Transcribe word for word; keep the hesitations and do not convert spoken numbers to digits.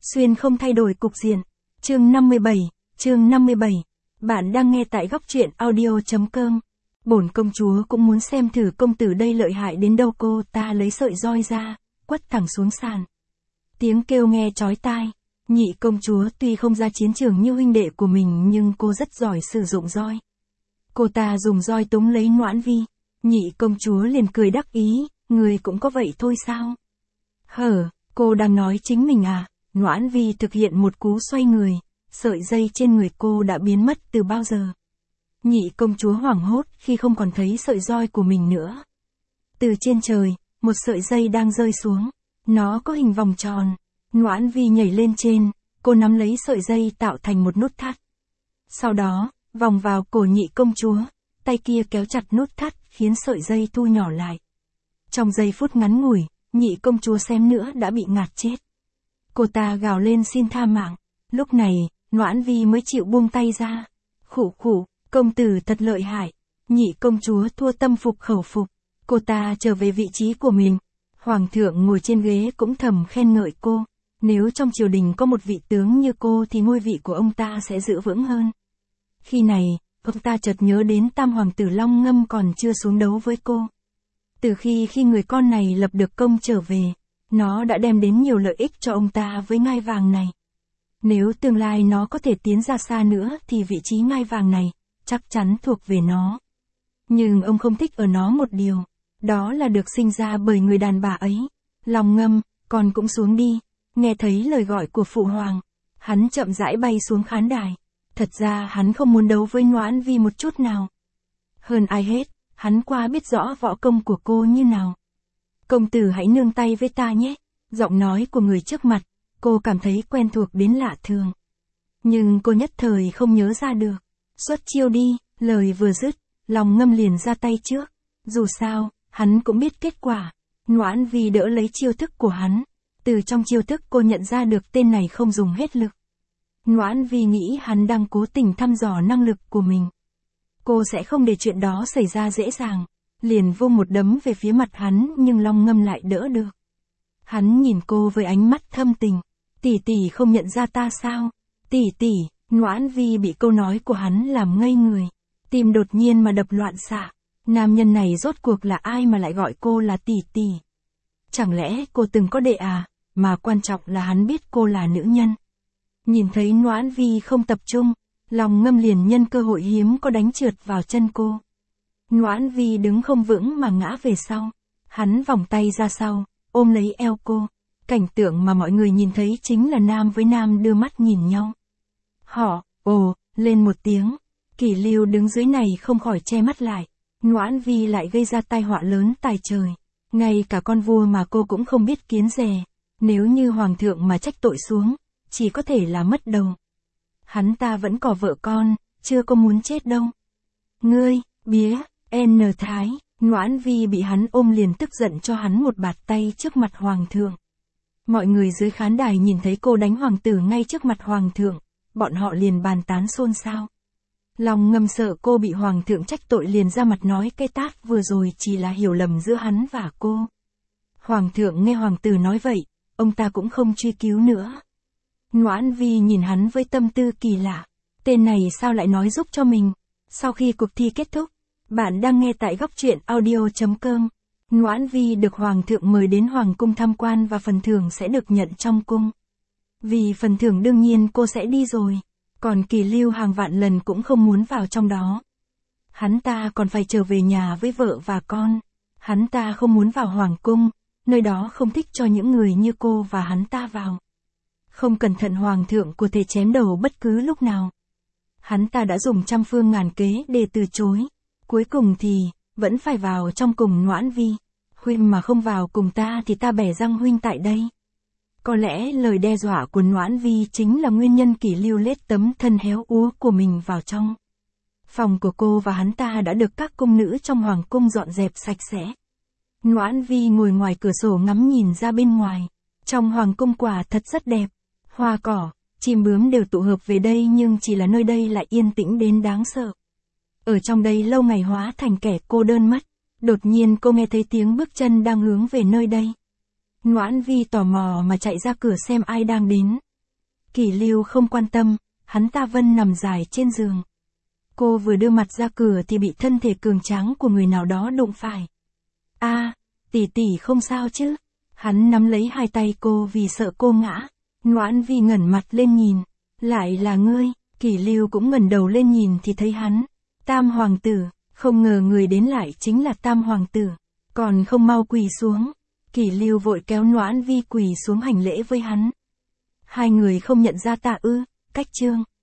Xuyên không thay đổi cục diện. Chương năm mươi bảy, chương năm mươi bảy. Bạn đang nghe tại góc truyện audio chấm com. Bổn công chúa cũng muốn xem thử công tử đây lợi hại đến đâu. Cô ta lấy sợi roi ra, quất thẳng xuống sàn. Tiếng kêu nghe chói tai. Nhị công chúa tuy không ra chiến trường như huynh đệ của mình nhưng cô rất giỏi sử dụng roi. Cô ta dùng roi túm lấy Noãn Vi. Nhị công chúa liền cười đắc ý, người cũng có vậy thôi sao? Hở, cô đang nói chính mình à? Noãn Vi thực hiện một cú xoay người, sợi dây trên người cô đã biến mất từ bao giờ. Nhị công chúa hoảng hốt khi không còn thấy sợi roi của mình nữa. Từ trên trời, một sợi dây đang rơi xuống, nó có hình vòng tròn. Noãn Vi nhảy lên trên, cô nắm lấy sợi dây tạo thành một nút thắt. Sau đó, vòng vào cổ nhị công chúa, tay kia kéo chặt nút thắt khiến sợi dây thu nhỏ lại. Trong giây phút ngắn ngủi, nhị công chúa xém nữa đã bị ngạt chết. Cô ta gào lên xin tha mạng. Lúc này, Noãn Vi mới chịu buông tay ra. Khụ khụ, công tử thật lợi hại. Nhị công chúa thua tâm phục khẩu phục. Cô ta trở về vị trí của mình. Hoàng thượng ngồi trên ghế cũng thầm khen ngợi cô. Nếu trong triều đình có một vị tướng như cô thì ngôi vị của ông ta sẽ giữ vững hơn. Khi này, ông ta chợt nhớ đến tam hoàng tử Long Ngâm còn chưa xuống đấu với cô. Từ khi khi người con này lập được công trở về, nó đã đem đến nhiều lợi ích cho ông ta với ngai vàng này. Nếu tương lai nó có thể tiến ra xa nữa thì vị trí ngai vàng này, chắc chắn thuộc về nó. Nhưng ông không thích ở nó một điều, đó là được sinh ra bởi người đàn bà ấy. Long Ngâm, con cũng xuống đi. Nghe thấy lời gọi của phụ hoàng, hắn chậm rãi bay xuống khán đài. Thật ra hắn không muốn đấu với Noãn Vi một chút nào. Hơn ai hết, hắn quá biết rõ võ công của cô như nào. Công tử hãy nương tay với ta nhé. Giọng nói của người trước mặt, cô cảm thấy quen thuộc đến lạ thường. Nhưng cô nhất thời không nhớ ra được. Xuất chiêu đi, lời vừa dứt, Long Ngâm liền ra tay trước. Dù sao, hắn cũng biết kết quả. Noãn Vi đỡ lấy chiêu thức của hắn. Từ trong chiêu thức cô nhận ra được tên này không dùng hết lực. Noãn Vi nghĩ hắn đang cố tình thăm dò năng lực của mình. Cô sẽ không để chuyện đó xảy ra dễ dàng. Liền vung một đấm về phía mặt hắn nhưng Long Ngâm lại đỡ được. Hắn nhìn cô với ánh mắt thâm tình. Tỷ tỷ không nhận ra ta sao? Tỷ tỷ, Noãn Vi bị câu nói của hắn làm ngây người. Tim đột nhiên mà đập loạn xạ. Nam nhân này rốt cuộc là ai mà lại gọi cô là tỷ tỷ? Chẳng lẽ cô từng có đệ à? Mà quan trọng là hắn biết cô là nữ nhân. Nhìn thấy Noãn Vi không tập trung, Long Ngâm liền nhân cơ hội hiếm có đánh trượt vào chân cô. Noãn Vi đứng không vững mà ngã về sau. Hắn vòng tay ra sau, ôm lấy eo cô. Cảnh tượng mà mọi người nhìn thấy chính là nam với nam đưa mắt nhìn nhau. Họ, ồ, lên một tiếng. Kỷ Lưu đứng dưới này không khỏi che mắt lại. Noãn Vi lại gây ra tai họa lớn tài trời. Ngay cả con vua mà cô cũng không biết kiến dè. Nếu như hoàng thượng mà trách tội xuống, chỉ có thể là mất đầu. Hắn ta vẫn có vợ con, chưa có muốn chết đâu. Ngươi, bía, N Thái, Noãn Vi bị hắn ôm liền tức giận cho hắn một bạt tay trước mặt hoàng thượng. Mọi người dưới khán đài nhìn thấy cô đánh hoàng tử ngay trước mặt hoàng thượng, bọn họ liền bàn tán xôn xao. Long Ngâm sợ cô bị hoàng thượng trách tội liền ra mặt nói cái tát vừa rồi chỉ là hiểu lầm giữa hắn và cô. Hoàng thượng nghe hoàng tử nói vậy, ông ta cũng không truy cứu nữa. Noãn Vi nhìn hắn với tâm tư kỳ lạ. Tên này sao lại nói giúp cho mình? Sau khi cuộc thi kết thúc, bạn đang nghe tại góc truyện audio chấm com. Noãn Vi được hoàng thượng mời đến hoàng cung tham quan và phần thưởng sẽ được nhận trong cung. Vì phần thưởng đương nhiên cô sẽ đi rồi. Còn Kỷ Lưu hàng vạn lần cũng không muốn vào trong đó. Hắn ta còn phải trở về nhà với vợ và con. Hắn ta không muốn vào hoàng cung, nơi đó không thích cho những người như cô và hắn ta vào. Không cẩn thận hoàng thượng có thể chém đầu bất cứ lúc nào. Hắn ta đã dùng trăm phương ngàn kế để từ chối. Cuối cùng thì, vẫn phải vào trong cùng Noãn Vi. Huynh mà không vào cùng ta thì ta bẻ răng huynh tại đây. Có lẽ lời đe dọa của Noãn Vi chính là nguyên nhân Kỷ Lưu lết tấm thân héo úa của mình vào trong. Phòng của cô và hắn ta đã được các cung nữ trong hoàng cung dọn dẹp sạch sẽ. Noãn Vi ngồi ngoài cửa sổ ngắm nhìn ra bên ngoài. Trong hoàng cung quả thật rất đẹp. Hoa cỏ, chim bướm đều tụ hợp về đây nhưng chỉ là nơi đây lại yên tĩnh đến đáng sợ. Ở trong đây lâu ngày hóa thành kẻ cô đơn mất. Đột nhiên cô nghe thấy tiếng bước chân đang hướng về nơi đây. Noãn Vi tò mò mà chạy ra cửa xem ai đang đến. Kỷ Lưu không quan tâm, hắn ta Vân nằm dài trên giường. Cô vừa đưa mặt ra cửa thì bị thân thể cường tráng của người nào đó đụng phải. A, tỷ tỷ không sao chứ? Hắn nắm lấy hai tay cô vì sợ cô ngã. Noãn Vi ngẩng mặt lên nhìn. Lại là ngươi, Kỷ Lưu cũng ngẩng đầu lên nhìn thì thấy hắn. Tam hoàng tử, không ngờ người đến lại chính là Tam hoàng tử. Còn không mau quỳ xuống. Kỷ Lưu vội kéo Noãn Vi quỳ xuống hành lễ với hắn. Hai người không nhận ra ta ư, Cách Trương.